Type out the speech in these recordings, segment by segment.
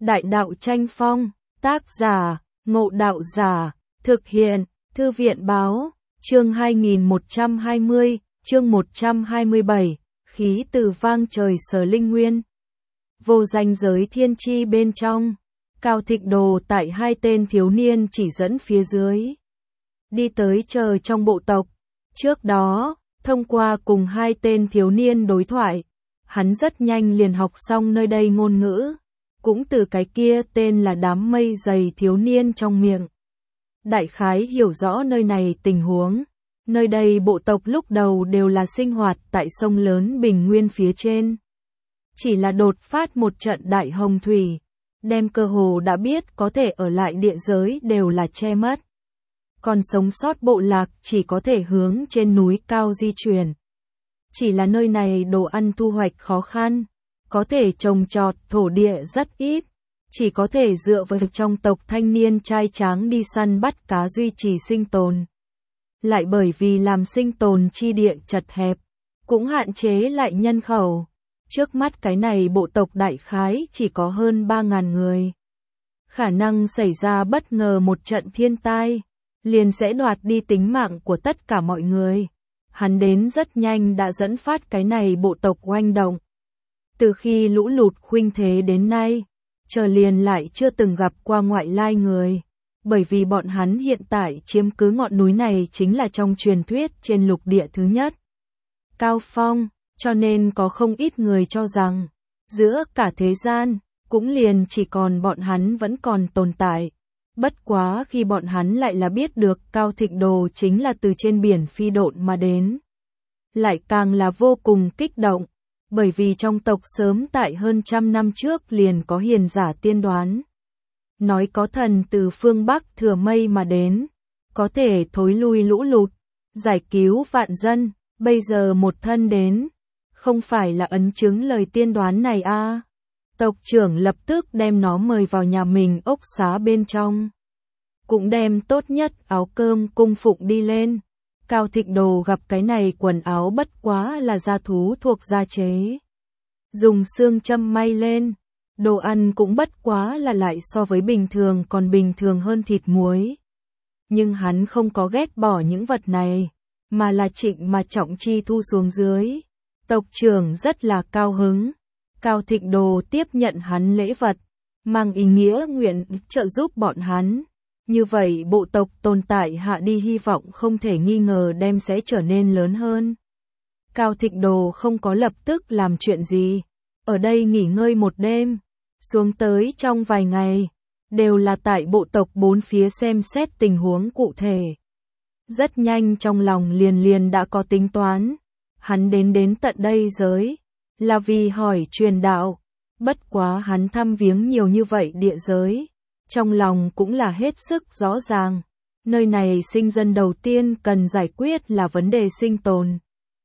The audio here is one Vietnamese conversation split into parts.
Đại đạo tranh phong, tác giả, Ngộ Đạo Giả, thực hiện, Thư viện báo, chương 2120, chương 127, khí từ vang trời Sở Linh Nguyên. Vô danh giới thiên chi bên trong, Cao Thịnh Đồ tại hai tên thiếu niên chỉ dẫn phía dưới. Đi tới chờ trong bộ tộc. Trước đó, thông qua cùng hai tên thiếu niên đối thoại, hắn rất nhanh liền học xong nơi đây ngôn ngữ, cũng từ cái kia tên là đám mây dày thiếu niên trong miệng. Đại khái hiểu rõ nơi này tình huống. Nơi đây bộ tộc lúc đầu đều là sinh hoạt tại sông lớn Bình Nguyên phía trên. Chỉ là đột phát một trận đại hồng thủy, đem cơ hồ đã biết có thể ở lại địa giới đều là che mất. Còn sống sót bộ lạc chỉ có thể hướng trên núi cao di chuyển. Chỉ là nơi này đồ ăn thu hoạch khó khăn, có thể trồng trọt thổ địa rất ít, chỉ có thể dựa vào trong tộc thanh niên trai tráng đi săn bắt cá duy trì sinh tồn. Lại bởi vì làm sinh tồn chi địa chật hẹp, cũng hạn chế lại nhân khẩu. Trước mắt cái này bộ tộc đại khái chỉ có hơn 3.000 người. Khả năng xảy ra bất ngờ một trận thiên tai, liền sẽ đoạt đi tính mạng của tất cả mọi người. Hắn đến rất nhanh đã dẫn phát cái này bộ tộc oanh động. Từ khi lũ lụt khuynh thế đến nay, chờ liền lại chưa từng gặp qua ngoại lai người. Bởi vì bọn hắn hiện tại chiếm cứ ngọn núi này chính là trong truyền thuyết trên lục địa thứ nhất. Cao phong, cho nên có không ít người cho rằng, giữa cả thế gian, cũng liền chỉ còn bọn hắn vẫn còn tồn tại. Bất quá khi bọn hắn lại là biết được Cao Thịnh Đồ chính là từ trên biển phi độn mà đến. Lại càng là vô cùng kích động, bởi vì trong tộc sớm tại hơn 100 năm trước liền có hiền giả tiên đoán. Nói có thần từ phương Bắc thừa mây mà đến, có thể thối lui lũ lụt, giải cứu vạn dân, bây giờ một thân đến, không phải là ấn chứng lời tiên đoán này a? Tộc trưởng lập tức đem nó mời vào nhà mình ốc xá bên trong. Cũng đem tốt nhất áo cơm cung phụng đi lên. Cao Thịnh Đồ gặp cái này quần áo bất quá là da thú thuộc da chế. Dùng xương châm may lên. Đồ ăn cũng bất quá là lại so với bình thường còn bình thường hơn thịt muối. Nhưng hắn không có ghét bỏ những vật này, mà là trịnh mà trọng chi thu xuống dưới. Tộc trưởng rất là cao hứng. Cao Thịnh Đồ tiếp nhận hắn lễ vật, mang ý nghĩa nguyện trợ giúp bọn hắn. Như vậy bộ tộc tồn tại hạ đi hy vọng không thể nghi ngờ đem sẽ trở nên lớn hơn. Cao Thịnh Đồ không có lập tức làm chuyện gì, ở đây nghỉ ngơi một đêm, xuống tới trong vài ngày, đều là tại bộ tộc bốn phía xem xét tình huống cụ thể. Rất nhanh trong lòng liền đã có tính toán, hắn đến tận đây giới, là vì hỏi truyền đạo, bất quá hắn thăm viếng nhiều như vậy địa giới. Trong lòng cũng là hết sức rõ ràng, nơi này sinh dân đầu tiên cần giải quyết là vấn đề sinh tồn,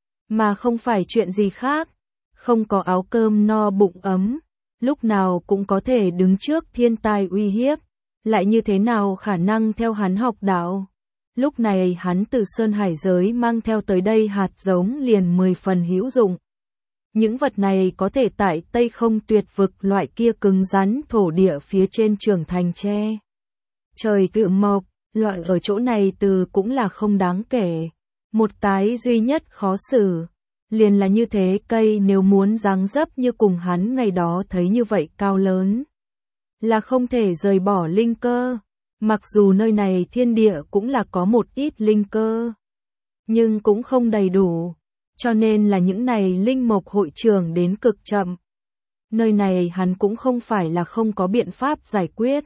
mà không phải chuyện gì khác. Không có áo cơm no bụng ấm, lúc nào cũng có thể đứng trước thiên tai uy hiếp, lại như thế nào khả năng theo hắn học đạo. Lúc này hắn từ Sơn Hải giới mang theo tới đây hạt giống liền 10 phần hữu dụng. Những vật này có thể tại Tây Không Tuyệt vực loại kia cứng rắn thổ địa phía trên trưởng thành tre. Trời cự mộc, loại ở chỗ này từ cũng là không đáng kể. Một cái duy nhất khó xử, liền là như thế cây nếu muốn dáng dấp như cùng hắn ngày đó thấy như vậy cao lớn, là không thể rời bỏ linh cơ. Mặc dù nơi này thiên địa cũng là có một ít linh cơ, nhưng cũng không đầy đủ. Cho nên là những này linh mộc hội trưởng đến cực chậm. Nơi này hắn cũng không phải là không có biện pháp giải quyết.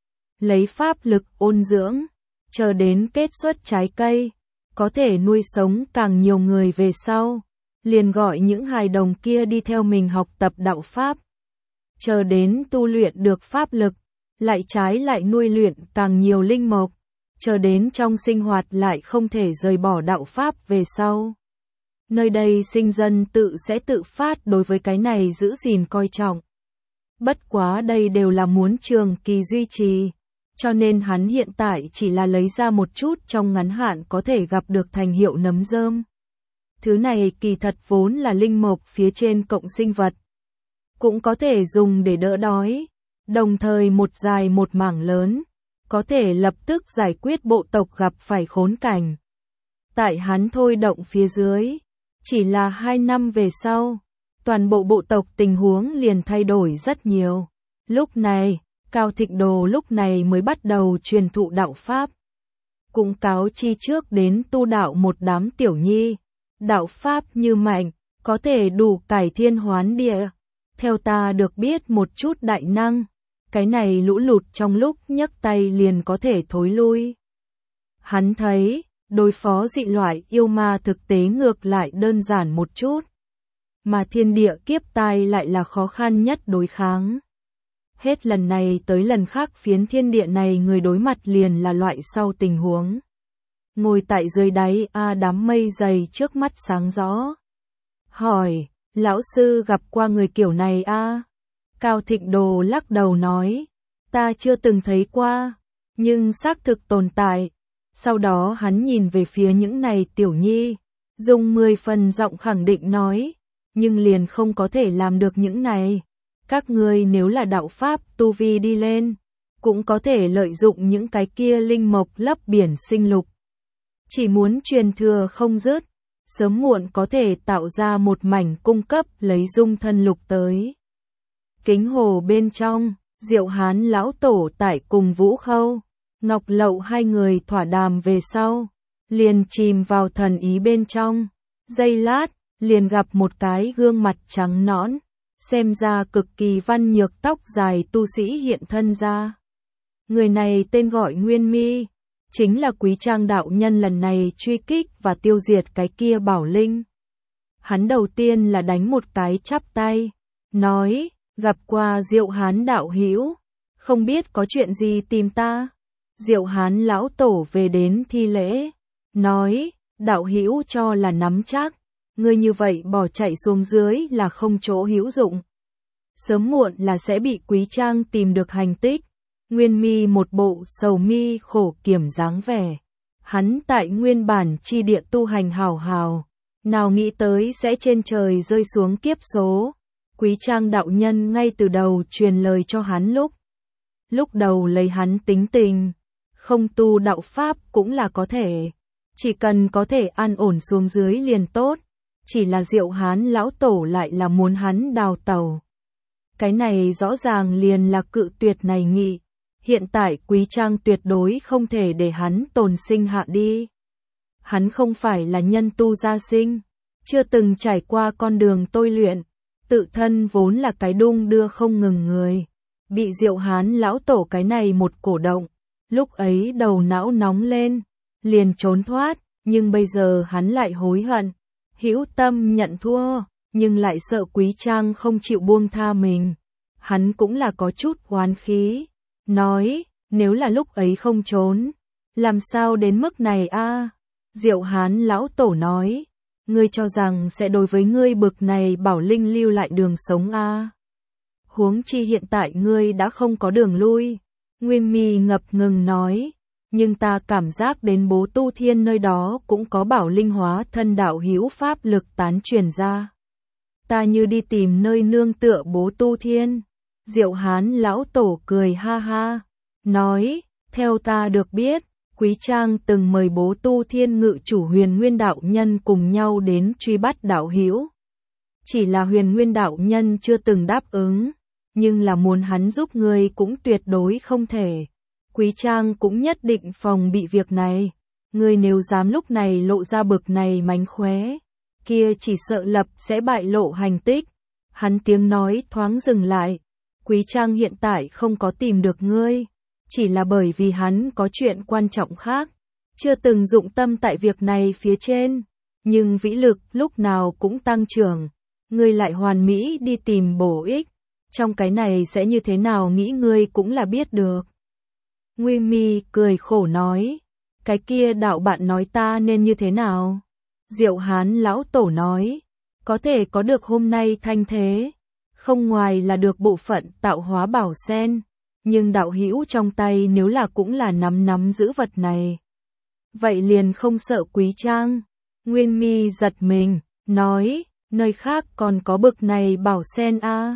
Lấy pháp lực ôn dưỡng, chờ đến kết xuất trái cây, có thể nuôi sống càng nhiều người về sau. Liền gọi những hài đồng kia đi theo mình học tập đạo pháp. Chờ đến tu luyện được pháp lực, lại trái lại nuôi luyện càng nhiều linh mộc. Chờ đến trong sinh hoạt lại không thể rời bỏ đạo pháp về sau. Nơi đây sinh dân sẽ tự phát đối với cái này giữ gìn coi trọng. Bất quá đây đều là muốn trường kỳ duy trì, cho nên hắn hiện tại chỉ là lấy ra một chút trong ngắn hạn có thể gặp được thành hiệu nấm rơm. Thứ này kỳ thật vốn là linh mộc phía trên cộng sinh vật, cũng có thể dùng để đỡ đói, đồng thời một dài một mảng lớn, có thể lập tức giải quyết bộ tộc gặp phải khốn cảnh. Tại hắn thôi động phía dưới, chỉ là 2 năm về sau, toàn bộ bộ tộc tình huống liền thay đổi rất nhiều. Lúc này, Cao Thịnh Đồ lúc này mới bắt đầu truyền thụ đạo Pháp. Cũng cáo chi trước đến tu đạo một đám tiểu nhi, đạo Pháp như mạnh, có thể đủ cải thiên hoán địa. Theo ta được biết một chút đại năng, cái này lũ lụt trong lúc nhấc tay liền có thể thối lui. Hắn thấy, đối phó dị loại yêu ma thực tế ngược lại đơn giản một chút, mà thiên địa kiếp tai lại là khó khăn nhất đối kháng. Hết lần này tới lần khác phiến thiên địa này người đối mặt liền là loại sau tình huống. Ngồi tại dưới đáy đám mây dày trước mắt sáng rõ. Hỏi, lão sư gặp qua người kiểu này Cao Thịnh Đồ lắc đầu nói, ta chưa từng thấy qua, nhưng xác thực tồn tại. Sau đó hắn nhìn về phía những này tiểu nhi, dùng 10 phần giọng khẳng định nói, nhưng liền không có thể làm được những này. Các ngươi nếu là đạo Pháp tu vi đi lên, cũng có thể lợi dụng những cái kia linh mộc lấp biển sinh lục. Chỉ muốn truyền thừa không dứt, sớm muộn có thể tạo ra một mảnh cung cấp lấy dung thân lục tới. Kính hồ bên trong, Diệu Hán lão tổ tại cùng Vũ Khâu, Ngọc Lậu hai người thỏa đàm về sau, liền chìm vào thần ý bên trong. Giây lát, liền gặp một cái gương mặt trắng nõn, xem ra cực kỳ văn nhược tóc dài tu sĩ hiện thân ra. Người này tên gọi Nguyên Mi, chính là Quý Trang đạo nhân lần này truy kích và tiêu diệt cái kia bảo linh. Hắn đầu tiên là đánh một cái chắp tay, nói, gặp qua Diệu Hán đạo hữu, không biết có chuyện gì tìm ta. Diệu Hán lão tổ về đến thi lễ, nói, đạo hữu cho là nắm chắc, ngươi như vậy bỏ chạy xuống dưới là không chỗ hữu dụng. Sớm muộn là sẽ bị Quý Trang tìm được hành tích. Nguyên Mi một bộ sầu mi khổ kiểm dáng vẻ. Hắn tại nguyên bản chi địa tu hành hảo hảo, nào nghĩ tới sẽ trên trời rơi xuống kiếp số. Quý Trang đạo nhân ngay từ đầu truyền lời cho hắn lúc đầu lấy hắn tính tình, không tu đạo Pháp cũng là có thể, chỉ cần có thể an ổn xuống dưới liền tốt, chỉ là Diệu Hán lão tổ lại là muốn hắn đào tẩu. Cái này rõ ràng liền là cự tuyệt này nghị, hiện tại Quý Trang tuyệt đối không thể để hắn tồn sinh hạ đi. Hắn không phải là nhân tu gia sinh, chưa từng trải qua con đường tôi luyện, tự thân vốn là cái đung đưa không ngừng người. Bị Diệu Hán lão tổ cái này một cổ động, lúc ấy đầu não nóng lên, liền trốn thoát, nhưng bây giờ hắn lại hối hận, hữu tâm nhận thua, nhưng lại sợ Quý Trang không chịu buông tha mình. Hắn cũng là có chút oán khí, nói, nếu là lúc ấy không trốn, làm sao đến mức này Diệu Hán lão tổ nói, ngươi cho rằng sẽ đối với ngươi bực này bảo linh lưu lại đường sống Huống chi hiện tại ngươi đã không có đường lui. Nguyên Mi ngập ngừng nói, nhưng ta cảm giác đến Bố Tu Thiên nơi đó cũng có bảo linh hóa thân đạo hữu pháp lực tán truyền ra. Ta như đi tìm nơi nương tựa Bố Tu Thiên. Diệu Hán lão tổ cười ha ha, nói, theo ta được biết, Quý Trang từng mời Bố Tu Thiên ngự chủ Huyền Nguyên đạo nhân cùng nhau đến truy bắt đạo hữu. Chỉ là Huyền Nguyên đạo nhân chưa từng đáp ứng, nhưng là muốn hắn giúp ngươi cũng tuyệt đối không thể. Quý Trang cũng nhất định phòng bị việc này, ngươi nếu dám lúc này lộ ra bực này mánh khóe, kia chỉ sợ lập sẽ bại lộ hành tích. Hắn tiếng nói thoáng dừng lại, Quý Trang hiện tại không có tìm được ngươi, chỉ là bởi vì hắn có chuyện quan trọng khác, chưa từng dụng tâm tại việc này phía trên, nhưng vĩ lực lúc nào cũng tăng trưởng, ngươi lại hoàn mỹ đi tìm bổ ích, trong cái này sẽ như thế nào nghĩ ngươi cũng là biết được. Nguyên Mi cười khổ nói, cái kia đạo bạn nói ta nên như thế nào? Diệu Hán lão tổ nói, có thể có được hôm nay thanh thế, không ngoài là được bộ phận tạo hóa bảo sen, nhưng đạo hữu trong tay nếu là cũng là nắm giữ vật này, vậy liền không sợ Quý Trang. Nguyên Mi giật mình, nói, nơi khác còn có bực này bảo sen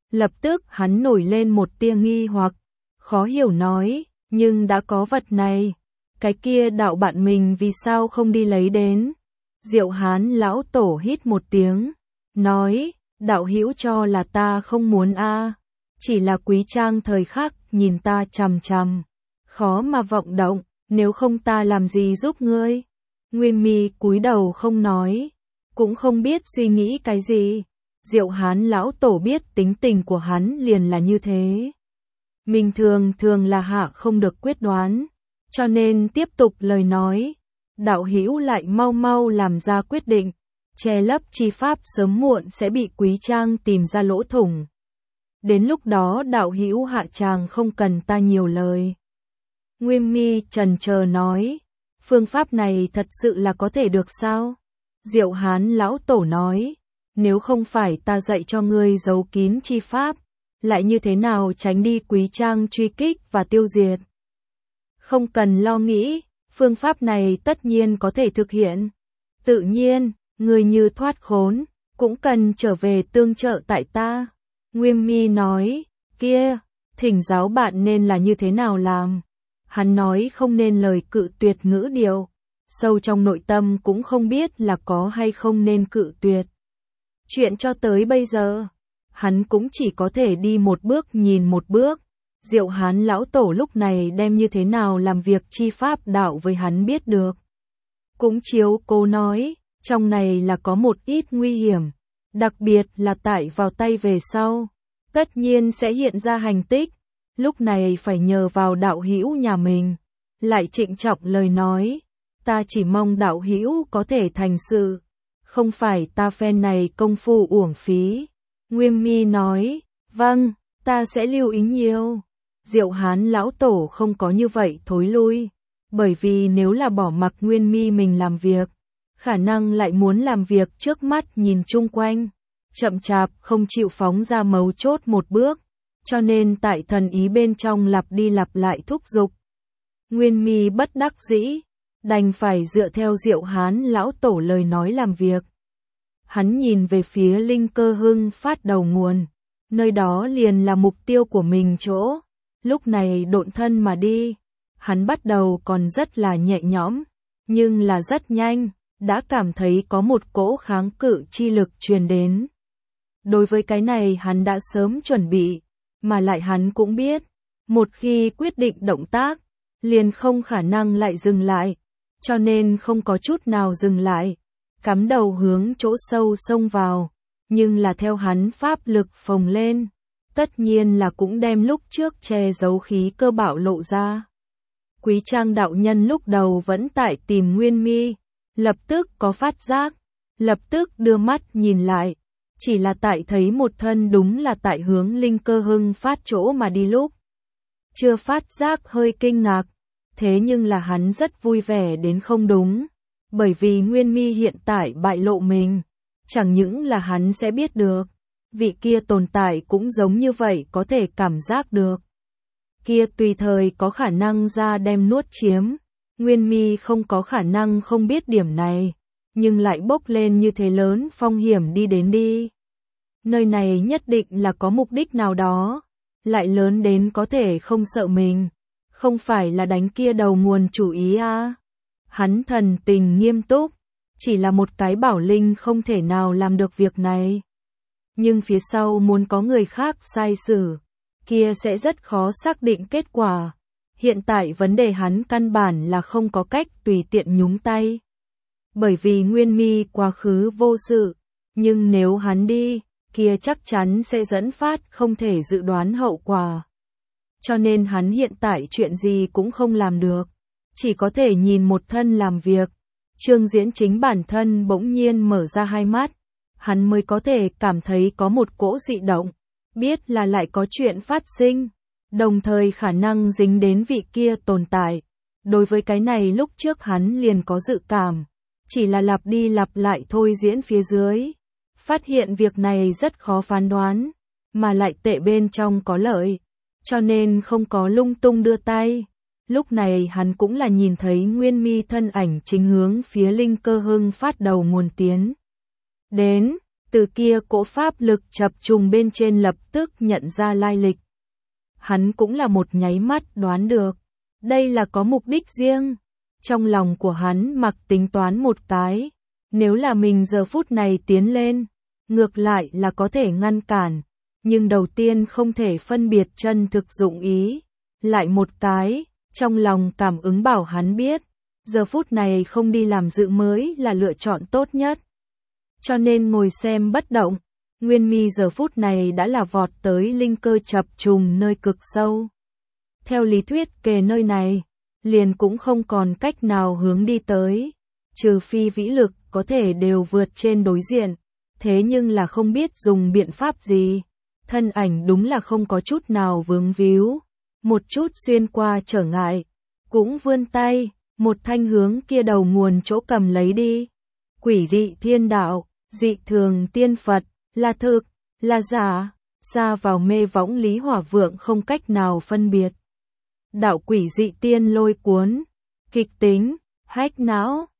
Lập tức hắn nổi lên một tia nghi hoặc, khó hiểu nói, nhưng đã có vật này, cái kia đạo bạn mình vì sao không đi lấy đến? Diệu Hán lão tổ hít một tiếng, nói, đạo hữu cho là ta không muốn a, chỉ là Quý Trang thời khắc nhìn ta chằm chằm, khó mà vọng động, nếu không ta làm gì giúp ngươi? Nguyên Mi cúi đầu không nói, cũng không biết suy nghĩ cái gì. Diệu Hán lão tổ biết tính tình của hắn liền là như thế. Mình thường là hạ không được quyết đoán, cho nên tiếp tục lời nói. Đạo hữu lại mau mau làm ra quyết định, che lấp chi pháp sớm muộn sẽ bị Quý Trang tìm ra lỗ thủng. Đến lúc đó đạo hữu hạ tràng không cần ta nhiều lời. Nguyên Mi chần chờ nói, phương pháp này thật sự là có thể được sao? Diệu Hán lão tổ nói, nếu không phải ta dạy cho ngươi giấu kín chi pháp, lại như thế nào tránh đi Quý Trang truy kích và tiêu diệt? Không cần lo nghĩ, phương pháp này tất nhiên có thể thực hiện. Tự nhiên, người như thoát khốn, cũng cần trở về tương trợ tại ta. Nguyên Mi nói, kia, thỉnh giáo bạn nên là như thế nào làm? Hắn nói không nên lời cự tuyệt ngữ điệu, sâu trong nội tâm cũng không biết là có hay không nên cự tuyệt. Chuyện cho tới bây giờ, hắn cũng chỉ có thể đi một bước nhìn một bước. Diệu Hán lão tổ lúc này đem như thế nào làm việc chi pháp đạo với hắn biết được. Cũng chiếu cô nói, trong này là có một ít nguy hiểm, đặc biệt là tại vào tay về sau, tất nhiên sẽ hiện ra hành tích, lúc này phải nhờ vào đạo hữu nhà mình. Lại trịnh trọng lời nói, ta chỉ mong đạo hữu có thể thành sự, không phải ta phen này công phu uổng phí. Nguyên Mi nói, vâng, ta sẽ lưu ý nhiều. Diệu Hán lão tổ không có như vậy thối lui, bởi vì nếu là bỏ mặc Nguyên Mi mình làm việc, khả năng lại muốn làm việc trước mắt nhìn chung quanh, chậm chạp không chịu phóng ra mấu chốt một bước, cho nên tại thần ý bên trong lặp đi lặp lại thúc giục. Nguyên Mi bất đắc dĩ, đành phải dựa theo Diệu Hán lão tổ lời nói làm việc. Hắn nhìn về phía Linh Cơ Hưng phát đầu nguồn, nơi đó liền là mục tiêu của mình chỗ. Lúc này độn thân mà đi, hắn bắt đầu còn rất là nhẹ nhõm, nhưng là rất nhanh, đã cảm thấy có một cỗ kháng cự chi lực truyền đến. Đối với cái này hắn đã sớm chuẩn bị, mà lại hắn cũng biết, một khi quyết định động tác, liền không khả năng lại dừng lại, cho nên không có chút nào dừng lại, cắm đầu hướng chỗ sâu xông vào, nhưng là theo hắn pháp lực phồng lên, tất nhiên là cũng đem lúc trước che giấu khí cơ bạo lộ ra. Quý Trang đạo nhân lúc đầu vẫn tại tìm Nguyên Mi, lập tức có phát giác, lập tức đưa mắt nhìn lại, chỉ là tại thấy một thân đúng là tại hướng Linh Cơ Hưng phát chỗ mà đi lúc. Chưa phát giác hơi kinh ngạc, thế nhưng là hắn rất vui vẻ đến không đúng, bởi vì Nguyên Mi hiện tại bại lộ mình, chẳng những là hắn sẽ biết được, vị kia tồn tại cũng giống như vậy có thể cảm giác được. Kia tùy thời có khả năng ra đem nuốt chiếm, Nguyên Mi không có khả năng không biết điểm này, nhưng lại bốc lên như thế lớn phong hiểm đi đến đi. Nơi này nhất định là có mục đích nào đó, lại lớn đến có thể không sợ mình, không phải là đánh kia đầu nguồn chủ ý à. Hắn thần tình nghiêm túc, chỉ là một cái bảo linh không thể nào làm được việc này. Nhưng phía sau muốn có người khác sai xử, kia sẽ rất khó xác định kết quả. Hiện tại vấn đề hắn căn bản là không có cách tùy tiện nhúng tay. Bởi vì Nguyên Mi quá khứ vô sự, nhưng nếu hắn đi, kia chắc chắn sẽ dẫn phát không thể dự đoán hậu quả. Cho nên hắn hiện tại chuyện gì cũng không làm được, chỉ có thể nhìn một thân làm việc. Trương Diễn chính bản thân bỗng nhiên mở ra hai mắt, hắn mới có thể cảm thấy có một cỗ dị động, biết là lại có chuyện phát sinh, đồng thời khả năng dính đến vị kia tồn tại. Đối với cái này lúc trước hắn liền có dự cảm, chỉ là lặp đi lặp lại thôi diễn phía dưới, phát hiện việc này rất khó phán đoán, mà lại tệ bên trong có lợi, cho nên không có lung tung đưa tay. Lúc này hắn cũng là nhìn thấy Nguyên Mi thân ảnh chính hướng phía Linh Cơ Hưng phát đầu nguồn tiến đến, từ kia cỗ pháp lực chập trùng bên trên lập tức nhận ra lai lịch. Hắn cũng là một nháy mắt đoán được, đây là có mục đích riêng. Trong lòng của hắn mặc tính toán một cái, nếu là mình giờ phút này tiến lên, ngược lại là có thể ngăn cản, nhưng đầu tiên không thể phân biệt chân thực dụng ý. Lại một cái, trong lòng cảm ứng bảo hắn biết, giờ phút này không đi làm dự mới là lựa chọn tốt nhất. Cho nên ngồi xem bất động, Nguyên Mi giờ phút này đã là vọt tới linh cơ chập trùng nơi cực sâu. Theo lý thuyết kề nơi này, liền cũng không còn cách nào hướng đi tới, trừ phi vĩ lực có thể đều vượt trên đối diện, thế nhưng là không biết dùng biện pháp gì. Thân ảnh đúng là không có chút nào vướng víu, một chút xuyên qua trở ngại, cũng vươn tay, một thanh hướng kia đầu nguồn chỗ cầm lấy đi. Quỷ dị thiên đạo, dị thường tiên Phật, là thực, là giả, xa vào mê võng Lý Hỏa Vượng không cách nào phân biệt. Đạo quỷ dị tiên lôi cuốn, kịch tính, hách não,